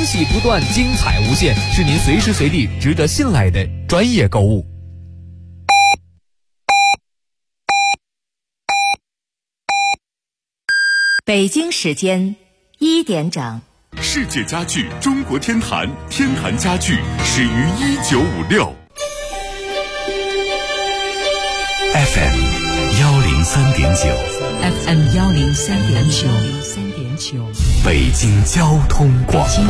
喜不断，精彩无限，是您随时随地值得信赖的专业购物。 北京时间1点整。 世界家具中国天坛，天坛家具始于1956。FM 103.9，FM 103.9， 北京交通广播，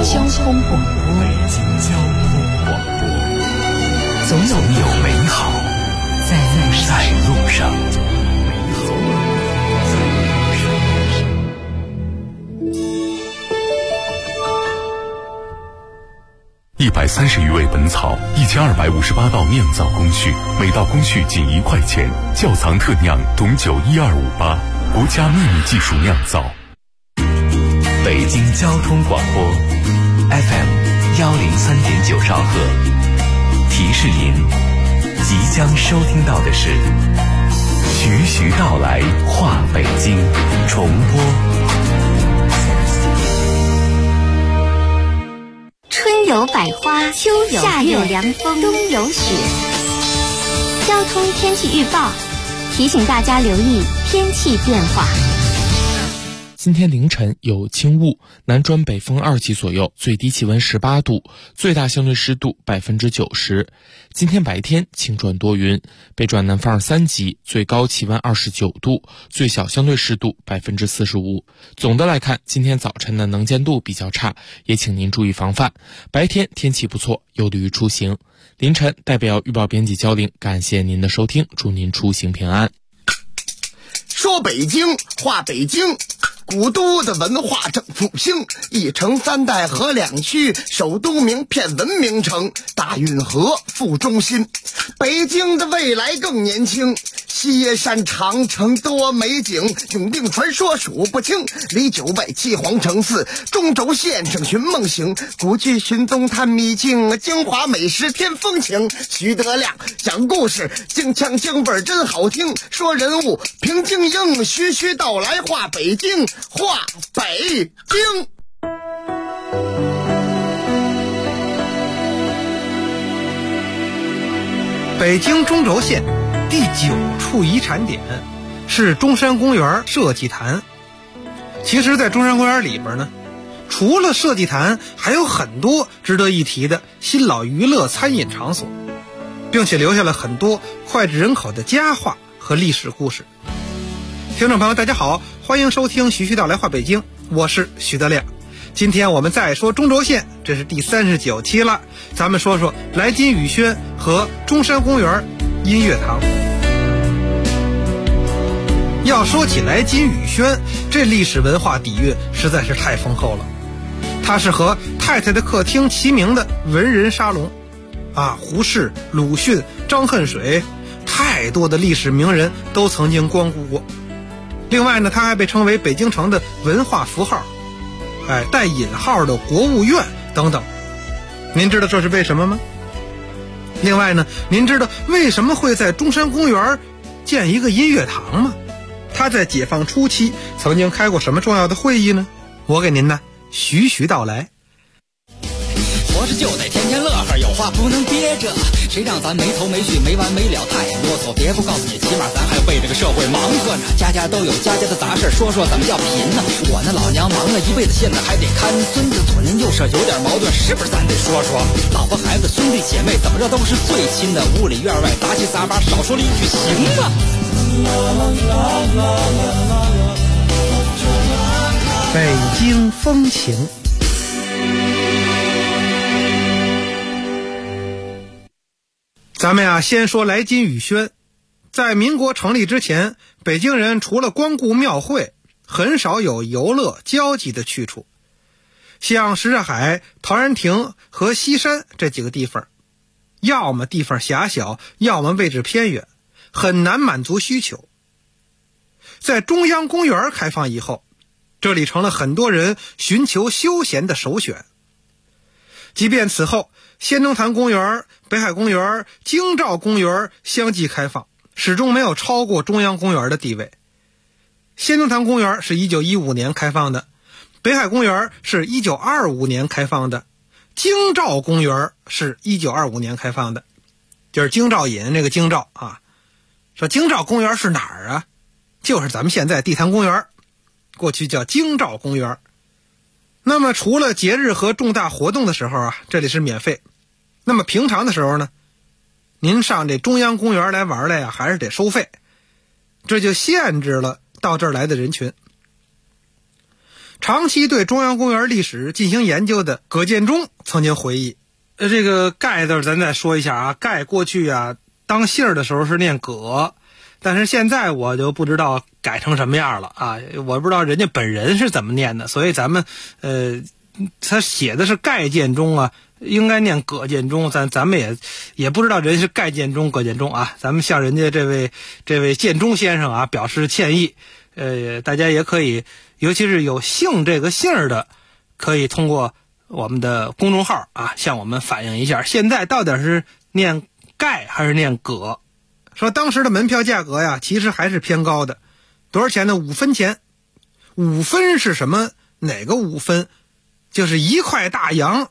总有美好在路上。130余味本草，1258道酿造工序，每道工序仅1块钱。窖藏特酿董酒12588，国家秘密技术酿造。北京交通广播 FM 103.9兆赫，提示您即将收听到的是徐徐道来话北京重播。 春有百花，秋有夏有凉风，冬有雪。交通天气预报提醒大家留意天气变化。 今天凌晨有轻雾，南转北风2级左右，最低气温18度，最大相对湿度90%。今天白天晴转多云，北转南风3级，最高气温29度，最小相对湿度45%。总的来看，今天早晨的能见度比较差，也请您注意防范。白天天气不错，有利于出行。凌晨代表预报编辑焦玲，感谢您的收听，祝您出行平安。 说北京话北京，古都的文化正复兴，一城3代合2区，首都名片文明城，大运河副中心。北京的未来更年轻，西耶山长城多美景，永定传说数不清，离9外7皇城4，中轴线上寻梦行，古迹寻踪探秘境，京华美食添风情。徐德亮讲故事，京腔京味真好听，说人物评京英，徐徐道来话北京，话北京。 北京中轴线第9处遗产点是中山公园设计坛。其实在中山公园里边呢，除了设计坛，还有很多值得一提的新老娱乐餐饮场所，并且留下了很多脍炙人口的佳话和历史故事。听众朋友大家好，欢迎收听徐徐道来话北京，我是徐德亮。今天我们再说中轴线，这是第39期了。咱们说说来金雨轩和中山公园音乐堂。要说起来金雨轩，这历史文化底蕴实在是太丰厚了。它是和太太的客厅齐名的文人沙龙胡适、鲁迅、张恨水，太多的历史名人都曾经光顾过。另外呢，它还被称为北京城的文化符号，带引号的国务院等等。您知道这是为什么吗？另外呢，您知道为什么会在中山公园建一个音乐堂吗？它在解放初期曾经开过什么重要的会议呢？我给您呢徐徐道来。 活着就得天天乐呵，有话不能憋着，谁让咱没头没绪没完没了太啰嗦。别不告诉你，起码咱还为这个社会忙活呢。家家都有家家的杂事，说说怎么叫贫呢？我那老娘忙了一辈子，现在还得看孙子，左邻右舍有点矛盾，是不是咱得说说？老婆孩子兄弟姐妹怎么着都是最亲的，屋里院外杂七杂八，少说了一句行吗？ 北京风情。咱们先说来金雨轩。在民国成立之前，北京人除了光顾庙会，很少有游乐交际的去处。像什刹海、陶然亭和西山这几个地方，要么地方狭小，要么位置偏远，很难满足需求。在中央公园开放以后，这里成了很多人寻求休闲的首选。即便此后仙踪坛公园、北海公园、京兆公园相继开放，始终没有超过中央公园的地位。仙踪坛公园是1915年开放的， 北海公园是1925年开放的，京兆公园是1925年开放的，就是京兆尹那个京兆啊。说京兆公园是哪儿啊？就是咱们现在地坛公园，过去叫京兆公园。那么除了节日和重大活动的时候啊，这里是免费。那么平常的时候呢，您上这中央公园来玩来呀，还是得收费，这就限制了到这儿来的人群。长期对中央公园历史进行研究的葛建中曾经回忆，这个盖字咱再说一下啊，盖过去啊当姓的时候是念葛，但是现在我就不知道改成什么样了啊，我不知道人家本人是怎么念的，所以咱们他写的是盖建中啊，应该念葛建中，咱们也不知道人是盖建中葛建中啊，咱们向人家这位建中先生啊表示歉意。大家也可以，尤其是有姓这个姓的，可以通过我们的公众号啊向我们反映一下，现在到底是念盖还是念葛。说当时的门票价格呀其实还是偏高的，多少钱呢？5分钱。5分是什么？哪个5分？就是1块大洋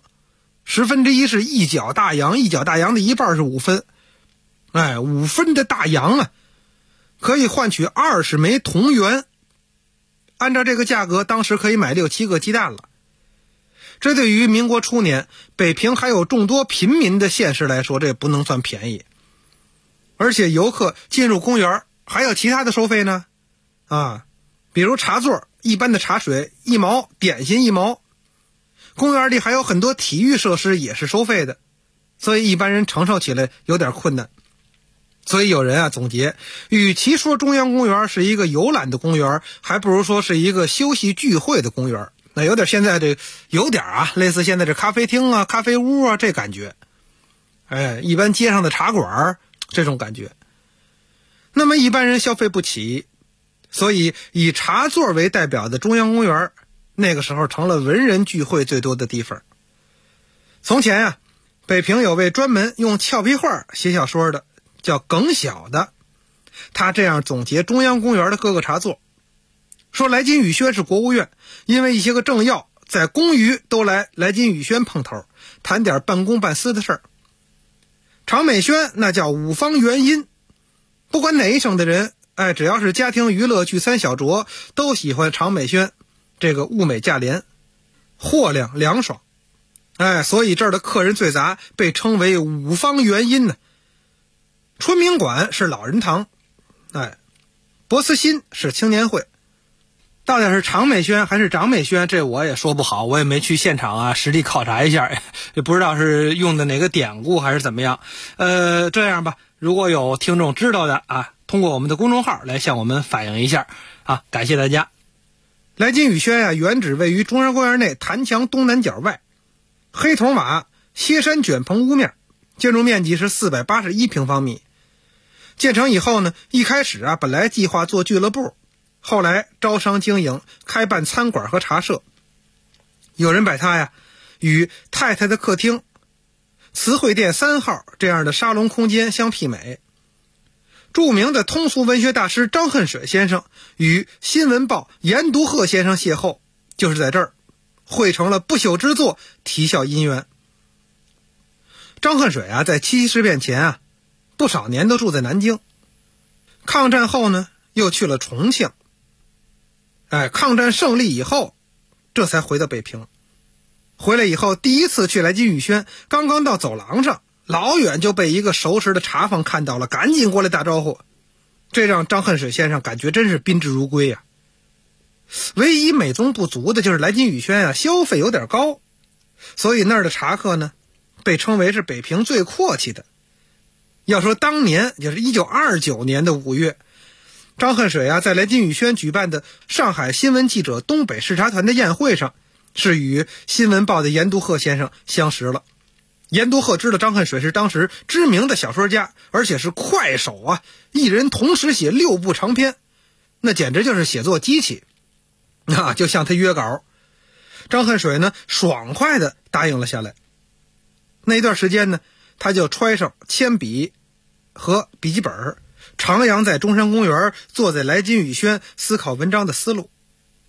，1/10是1角大洋，1角大洋的1半是5分。5分的大洋啊，可以换取20枚铜元，按照这个价格当时可以买6-7个鸡蛋了。这对于民国初年北平还有众多贫民的县市来说，这不能算便宜。而且游客进入公园还有其他的收费呢比如茶座，一般的茶水1毛，点心1毛。公园里还有很多体育设施也是收费的，所以一般人承受起来有点困难。所以有人总结，与其说中央公园是一个游览的公园，还不如说是一个休息聚会的公园。那有点现在有点类似现在这咖啡厅啊、咖啡屋啊这感觉。一般街上的茶馆这种感觉。那么一般人消费不起，所以以茶座为代表的中央公园，那个时候成了文人聚会最多的地方。从前北平有位专门用俏皮话写小说的，叫耿晓的，他这样总结中央公园的各个茶座，说来金宇轩是国务院，因为一些个政要在公余都来金宇轩碰头，谈点办公办私的事儿。常美轩那叫五方元音，不管哪一省的人，只要是家庭娱乐聚餐小酌，都喜欢常美轩这个物美价廉，货量凉爽。所以这儿的客人最杂，被称为五方元音呢。春明馆是老人堂，博斯新是青年会。到底是常美轩还是长美轩，这我也说不好，我也没去现场实地考察一下，也不知道是用的哪个典故还是怎么样。这样吧，如果有听众知道的通过我们的公众号来向我们反映一下感谢大家。来金宇轩原址位于中央公园内坛墙东南角外，黑铜瓦歇山卷棚屋面，建筑面积是481平方米。建成以后呢，一开始本来计划做俱乐部，后来招商经营，开办餐馆和茶社。有人把它与太太的客厅、词汇店3号这样的沙龙空间相媲美。著名的通俗文学大师张恨水先生与新闻报严独鹤先生邂逅，就是在这儿，汇成了不朽之作，啼笑姻缘。张恨水在七七事变前不少年都住在南京，抗战后呢又去了重庆，抗战胜利以后这才回到北平。回来以后第一次去来金宇轩，刚刚到走廊上，老远就被一个熟识的茶坊看到了，赶紧过来打招呼。这让张恨水先生感觉真是宾至如归唯一美中不足的就是来金宇轩消费有点高，所以那儿的茶客呢被称为是北平最阔气的。要说当年就是1929年的5月，张恨水在来金宇轩举办的上海新闻记者东北视察团的宴会上，是与新闻报的严独鹤先生相识了。严独鹤知道张恨水是当时知名的小说家，而且是快手一人同时写6部长篇，那简直就是写作机器就向他约稿。张恨水呢爽快地答应了下来。那段时间呢，他就揣上铅笔和笔记本，徜徉在中山公园，坐在来金宇轩思考文章的思路。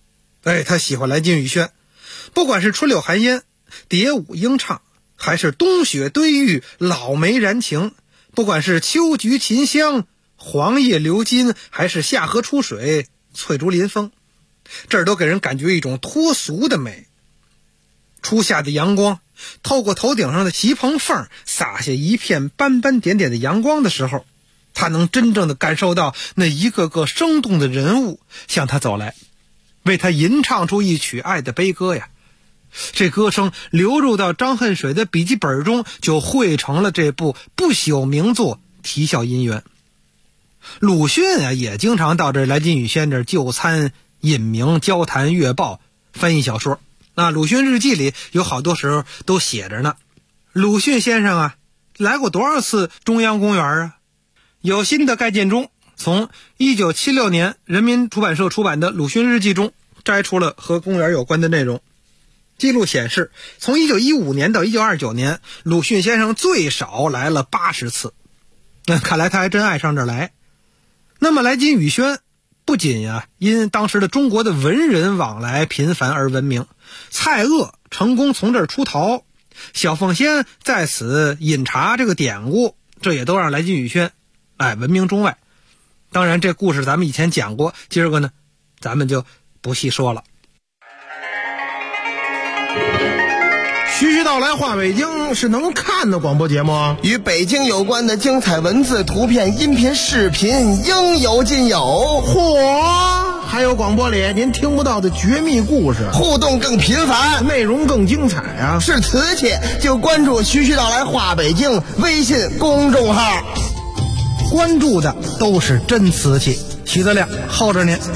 他喜欢来金宇轩，不管是春柳寒烟、蝶舞莺唱，还是冬雪堆玉、老梅燃情，不管是秋菊琴香、黄叶流金，还是夏荷出水、翠竹临风，这儿都给人感觉一种脱俗的美。初夏的阳光透过头顶上的席棚缝洒下一片斑斑点点的阳光的时候，他能真正的感受到那一个个生动的人物向他走来，为他吟唱出一曲爱的悲歌呀。这歌声流入到张恨水的笔记本中，就汇成了这部不朽名作《啼笑姻缘》。鲁迅啊，也经常到这来金宇轩这儿就餐、饮茗、交谈、阅报、翻译小说。那鲁迅日记里有好多时候都写着呢。鲁迅先生啊，来过多少次中央公园啊？有新的概念中，从1976年人民出版社出版的《鲁迅日记》中摘出了和公园有关的内容。记录显示，从1915年到1929年，鲁迅先生最少来了80次。那看来他还真爱上这儿来。那么来金宇轩不仅因当时的中国的文人往来频繁而闻名，蔡锷成功从这儿出逃，小凤仙在此饮茶这个典故，这也都让来金宇轩闻名中外。当然这故事咱们以前讲过，今儿个呢咱们就不细说了。 徐徐道来话北京是能看的广播节目， 与北京有关的精彩文字、图片、音频、视频应有尽有。 嚯，还有广播里您听不到的绝密故事， 互动更频繁， 内容更精彩啊！ 是瓷器就关注徐徐道来话北京微信公众号， 关注的都是真瓷器。徐德亮候着您。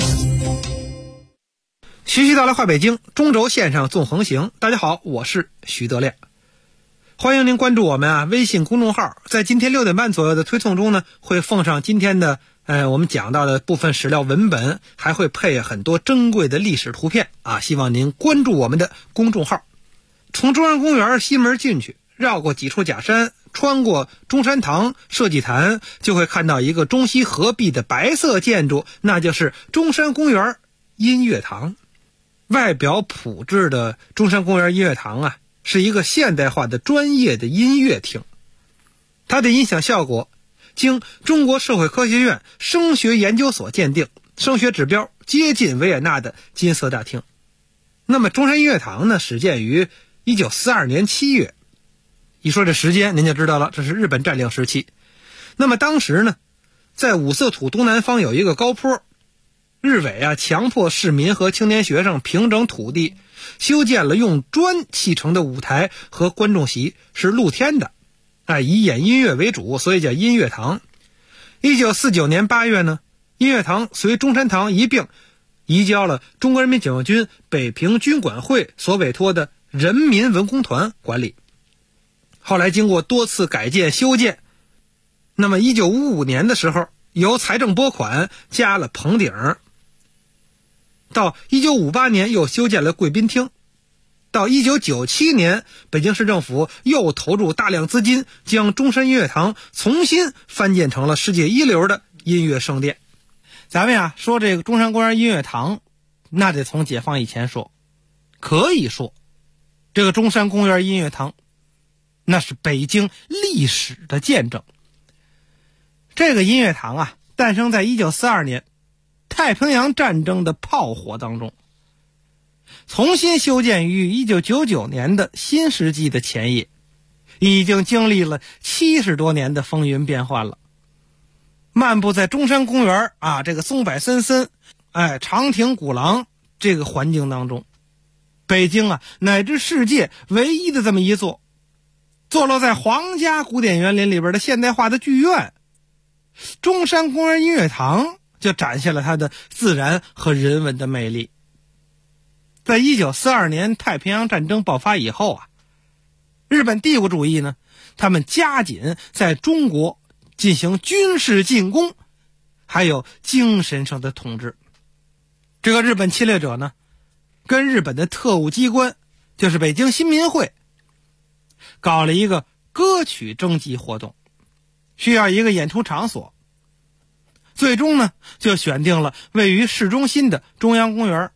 徐徐道来话北京，中轴线上纵横行。大家好，我是徐德亮，欢迎您关注我们微信公众号。在今天6点半左右的推送中呢，会奉上今天的我们讲到的部分史料文本，还会配很多珍贵的历史图片希望您关注我们的公众号。从中央公园西门进去，绕过几处假山，穿过中山堂社稷坛，就会看到一个中西合璧的白色建筑，那就是中山公园音乐堂。外表朴质的中山公园音乐堂是一个现代化的专业的音乐厅，它的音响效果经中国社会科学院声学研究所鉴定，声学指标接近维也纳的金色大厅。那么中山音乐堂呢，始建于1942年7月。一说这时间您就知道了，这是日本占领时期。那么当时呢，在五色土东南方有一个高坡，日伪强迫市民和青年学生平整土地，修建了用砖砌成的舞台和观众席，是露天的，以演音乐为主，所以叫音乐堂。1949年8月呢，音乐堂随中山堂一并移交了中国人民解放军北平军管会所委托的人民文工团管理。后来经过多次改建修建，那么1955年的时候，由财政拨款加了棚顶，到1958年又修建了贵宾厅，到1997年北京市政府又投入大量资金，将中山音乐堂重新翻建成了世界一流的音乐圣殿。咱们说这个中山公园音乐堂，那得从解放以前说。可以说这个中山公园音乐堂那是北京历史的见证。这个音乐堂诞生在1942年太平洋战争的炮火当中，重新修建于1999年的新世纪的前夜，已经经历了70多年的风云变幻了。漫步在中山公园这个松柏森森，长亭古廊这个环境当中，北京乃至世界唯一的这么一座坐落在皇家古典园林里边的现代化的剧院，中山公园音乐堂就展现了它的自然和人文的魅力。在1942年太平洋战争爆发以后日本帝国主义呢，他们加紧在中国进行军事进攻，还有精神上的统治。这个日本侵略者呢，跟日本的特务机关，就是北京新民会，搞了一个歌曲征集活动，需要一个演出场所。最终呢，就选定了位于市中心的中央公园，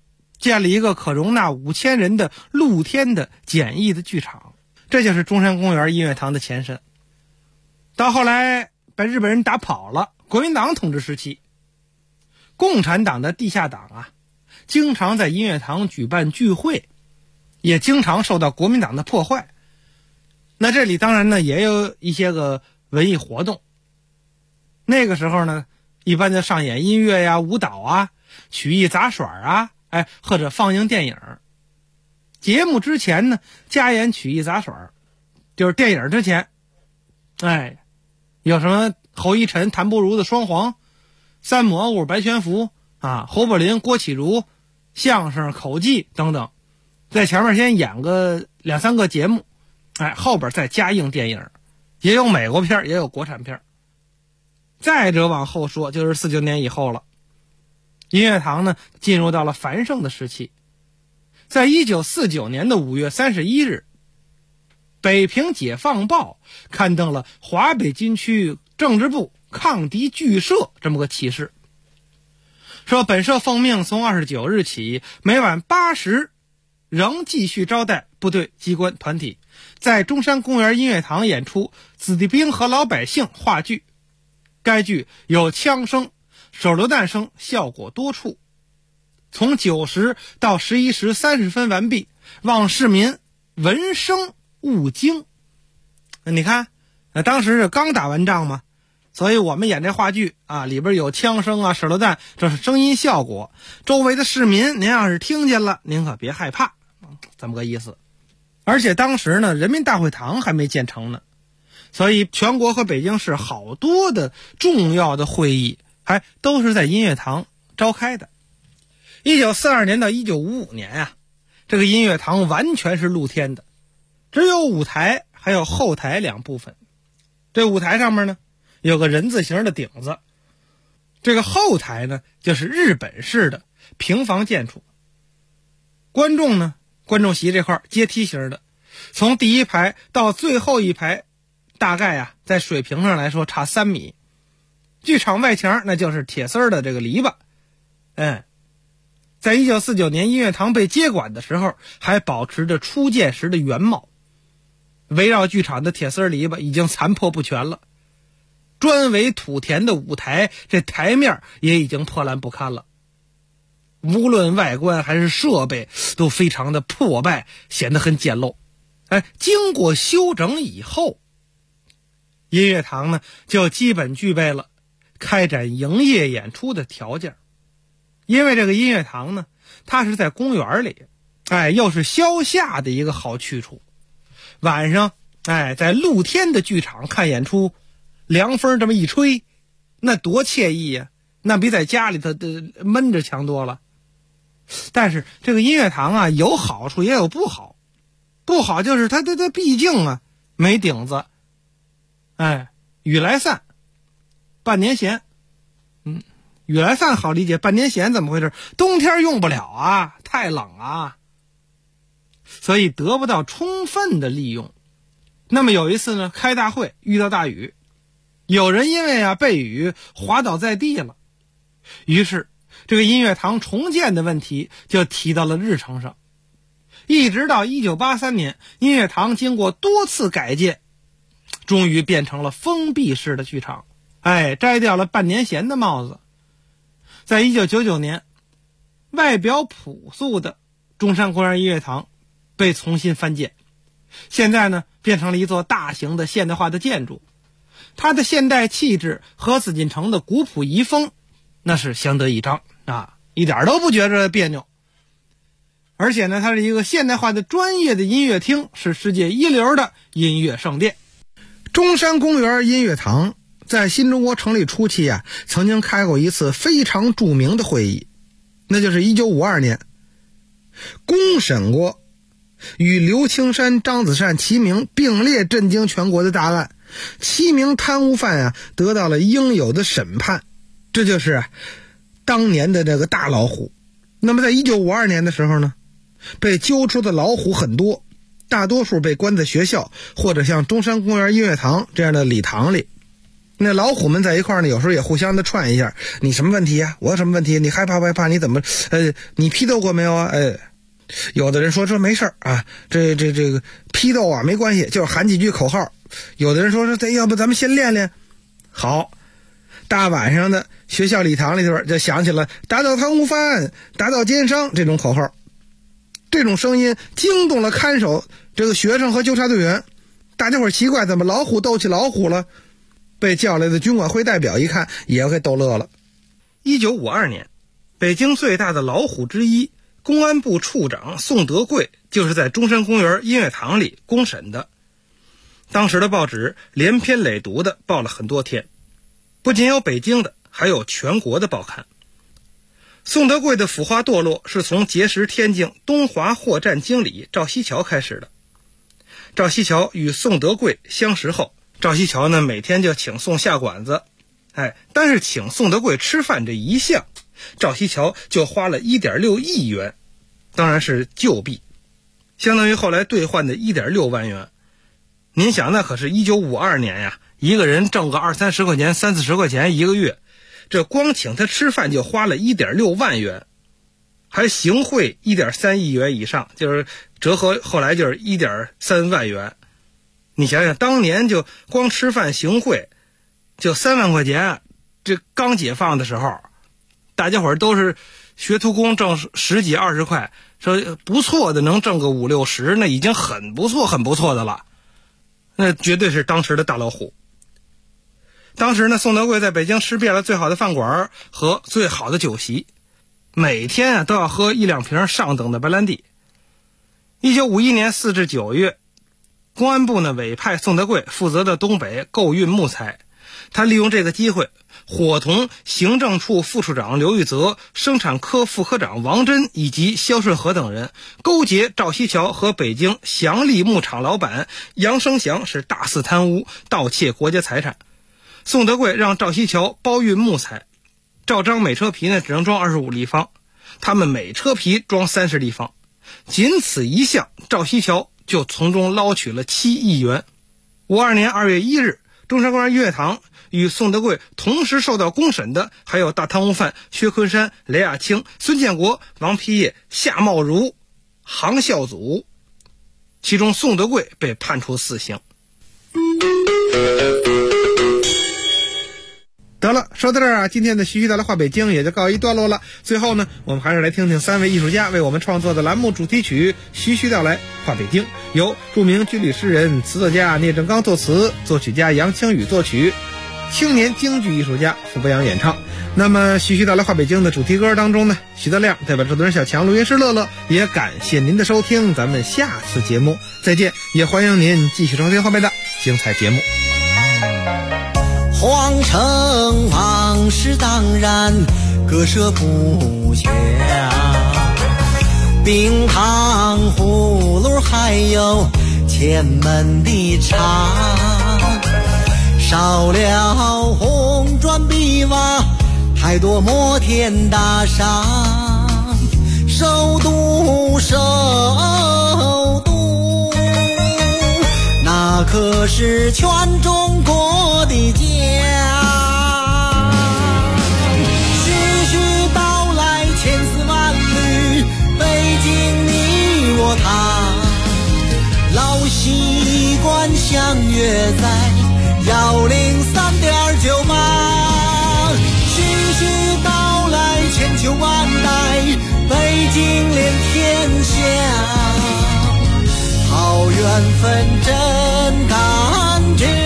建了一个可容纳5000人的露天的简易的剧场，这就是中山公园音乐堂的前身。到后来被日本人打跑了，国民党统治时期，共产党的地下党啊，经常在音乐堂举办聚会，也经常受到国民党的破坏。那这里当然呢也有一些个文艺活动，那个时候呢一般就上演音乐呀、舞蹈啊、曲艺杂耍啊，或者放映电影。节目之前呢加演曲艺杂耍，就是电影之前，有什么侯一辰、谭不如的双簧、三蘑菇、白全福啊、侯宝林、郭启儒、相声、口技等等，在前面先演个2-3个节目，后边再加映电影，也有美国片也有国产片。再者往后说就是49年以后了，音乐堂呢进入到了繁盛的时期。在1949年的5月31日，北平解放报刊登了华北军区政治部抗敌剧社这么个启事，说本社奉命从29日起，每晚8时仍继续招待部队机关团体在中山公园音乐堂演出子弟兵和老百姓话剧。该剧有枪声、手榴弹声，效果多处。从9时到11时30分完毕，望市民闻声勿惊。你看，当时是刚打完仗嘛，所以我们演这话剧啊，里边有枪声啊、手榴弹，这是声音效果。周围的市民，您要是听见了，您可别害怕，这么个意思。而且当时呢，人民大会堂还没建成呢，所以全国和北京市好多的重要的会议还都是在音乐堂召开的。1942年到1955年啊，这个音乐堂完全是露天的，只有舞台还有后台2部分。这舞台上面呢有个人字形的顶子，这个后台呢就是日本式的平房建筑。观众呢，观众席这块阶梯形的，从第一排到最后一排大概啊在水平上来说差3米。剧场外墙那就是铁丝的这个篱笆。在1949年音乐堂被接管的时候，还保持着初建时的原貌。围绕剧场的铁丝篱笆已经残破不全了，砖围土填的舞台，这台面也已经破烂不堪了。无论外观还是设备都非常的破败，显得很简陋。经过修整以后，音乐堂呢就基本具备了开展营业演出的条件。因为这个音乐堂呢，它是在公园里，又是消夏的一个好去处。晚上，在露天的剧场看演出，凉风这么一吹，那多惬意呀！那比在家里头的闷着强多了。但是这个音乐堂啊，有好处也有不好。不好就是它毕竟啊没顶子，雨来散，半年闲。雨来散好理解，半年闲怎么回事？冬天用不了啊，太冷啊，所以得不到充分的利用。那么有一次呢，开大会遇到大雨，有人因为被雨滑倒在地了，于是这个音乐堂重建的问题就提到了日程上。一直到1983年，音乐堂经过多次改建，终于变成了封闭式的剧场，摘掉了半年闲的帽子。在1999年，外表朴素的中山公园音乐堂被重新翻建，现在呢变成了一座大型的现代化的建筑。它的现代气质和紫禁城的古朴遗风那是相得益彰啊，一点都不觉着别扭。而且呢，它是一个现代化的专业的音乐厅，是世界一流的音乐圣殿。 中山公园音乐堂在新中国成立初期啊，曾经开过一次非常著名的会议，那就是1952年，公审过与刘青山、张子善齐名并列震惊全国的大案，7名贪污犯啊得到了应有的审判，这就是当年的这个大老虎。那么在1952年的时候呢，被揪出的老虎很多，大多数被关在学校或者像中山公园音乐堂这样的礼堂里。 那老虎们在一块儿呢，有时候也互相的串一下，你什么问题呀？我有什么问题？你害怕不害怕？你怎么你批斗过没有啊？有的人说这没事啊，这个批斗啊没关系，就是喊几句口号。有的人说要不咱们先练练。好，大晚上的学校礼堂里头就响起了打倒贪污犯，打倒奸商这种口号。这种声音惊动了看守这个学生和纠察队员，大家伙奇怪，怎么老虎斗起老虎了？被叫来的军管会代表一看，也给逗乐了。 1952年，北京最大的老虎之一公安部处长宋德贵就是在中山公园音乐堂里公审的。当时的报纸连篇累牍的报了很多天，不仅有北京的，还有全国的报刊。宋德贵的腐化堕落是从结识天津东华货站经理赵西桥开始的。赵西桥与宋德贵相识后，赵西桥呢每天就请宋下馆子，但是请宋德贵吃饭这一项，赵西桥就花了 1.6 亿元，当然是旧币，相当于后来兑换的 1.6 万元。您想，那可是1952年呀，一个人挣个20-30块钱、30-40块钱一个月，这光请他吃饭就花了 1.6 万元，还行贿 1.3 亿元以上，就是折合后来就是 1.3 万元。你想想，当年就光吃饭行贿就3万块钱，这刚解放的时候，大家伙都是学徒工，挣10几20块，说不错的能挣个50-60，那已经很不错很不错的了，那绝对是当时的大老虎。当时呢，宋德贵在北京吃遍了最好的饭馆和最好的酒席，每天都要喝1-2瓶上等的白兰地。1951年4至9月，公安部呢委派宋德贵负责的东北购运木材，他利用这个机会，伙同行政处副处长刘玉泽、生产科副科长王真以及肖顺和等人，勾结赵西桥和北京祥利牧场老板杨生祥是大肆贪污，盗窃国家财产。宋德贵让赵西桥包运木材，照章每车皮呢只能装25立方，他们每车皮装30立方，仅此一项，赵西桥就从中捞取了7亿元。52年2月1日，中山公园音乐堂与宋德贵同时受到公审的还有大贪污犯薛昆山、雷亚清、孙建国、王丕业、夏茂如、杭孝祖，其中宋德贵被判处死刑。得了，说到这儿啊，今天的徐徐道来话北京也就告一段落了。最后呢，我们还是来听听3位艺术家为我们创作的栏目主题曲《徐徐道来话北京》，由著名军旅诗人、词作家聂正刚作词，作曲家杨清宇作曲，青年京剧艺术家傅博洋演唱。那么徐徐道来话北京的主题歌当中呢，徐德亮代表制作人小强、录音师乐乐，也感谢您的收听，咱们下次节目再见，也欢迎您继续收听后面的精彩节目。 皇城往事当然割舍不下，冰糖葫芦还有前门的茶，少了红砖碧瓦，太多摩天大厦，首都首都，那可是全中国的家。徐徐道来千丝万缕，北京你我他，老习惯相约在103.9吧。徐徐道来千秋万代，北京连天下，好缘分真感觉，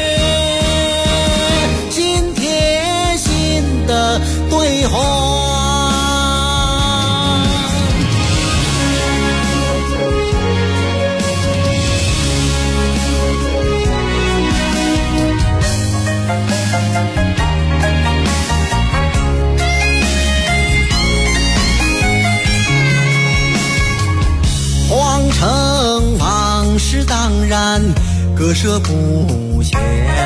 心贴心的对话。皇城往事当然割舍不下，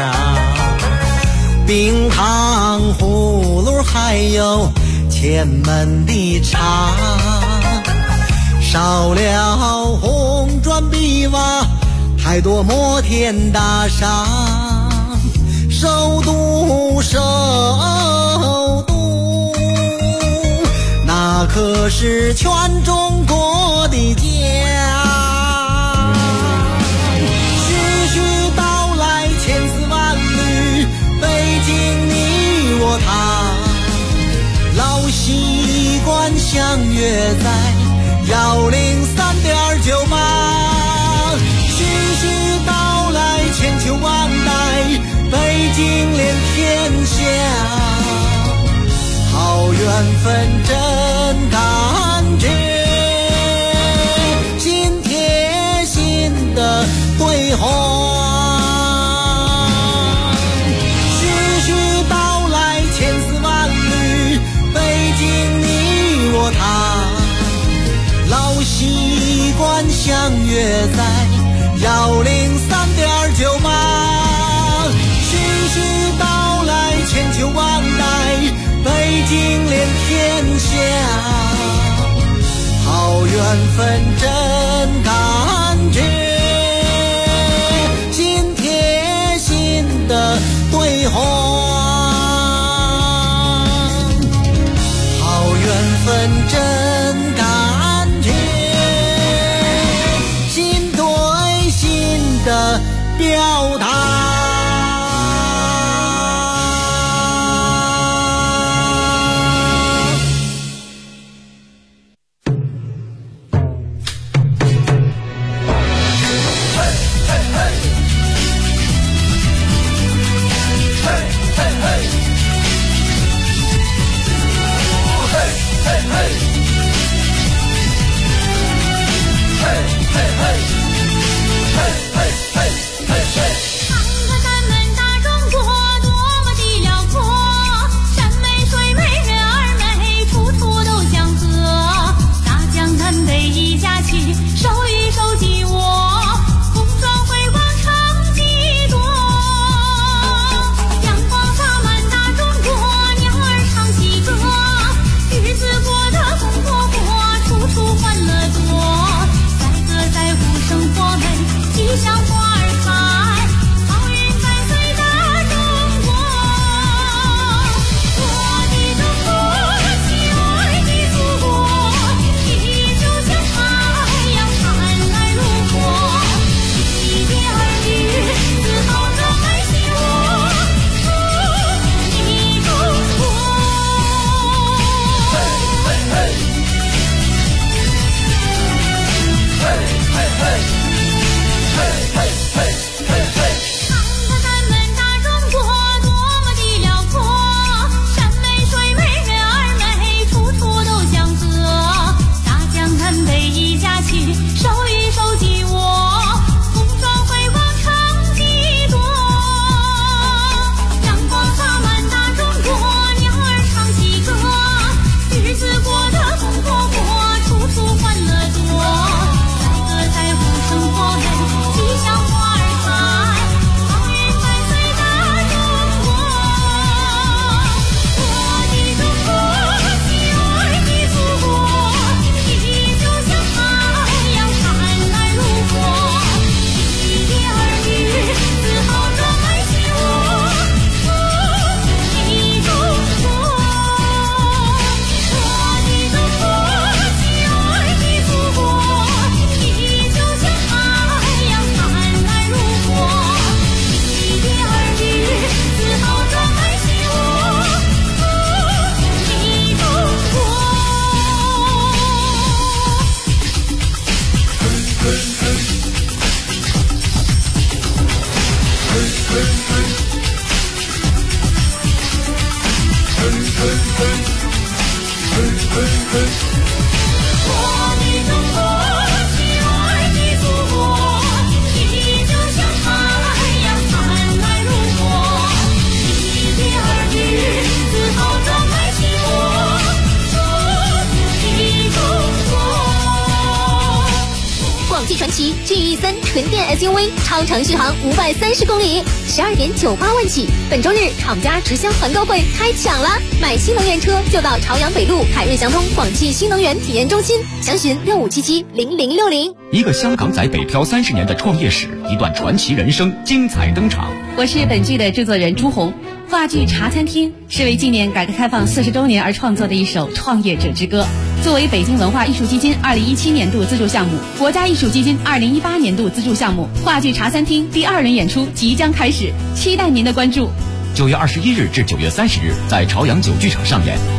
冰糖葫芦还有前门的茶，少了红砖碧瓦，太多摩天大厦， 首都，首都，那可是全中国的家。徐徐道来千丝万缕，北京你我他，老习惯相约在103.9码。徐徐道来千秋万代，北京连天下，好缘分真感觉，心贴心的对话。徐徐道来千丝万缕，北京你我他，老习惯相约在103.9码。徐徐道来千秋万代，北京连天下，好缘分真感觉，心贴心的对话。好缘分真感觉，心对心的表达。 唱歌纯电 SUV， 超长续航530公里，12.98万起。本周日厂家直销团购会开抢了，买新能源车就到朝阳北路凯瑞祥通广汽新能源体验中心，详询65770060。 一个香港仔北漂30年的创业史，一段传奇人生精彩登场。 我是本剧的制作人朱红。话剧《茶餐厅》是为纪念改革开放40周年而创作的一首创业者之歌。作为北京文化艺术基金2017年度资助项目、国家艺术基金2018年度资助项目，话剧《茶餐厅》第2轮演出即将开始，期待您的关注。 9月21日至9月30日，在朝阳9剧场上演。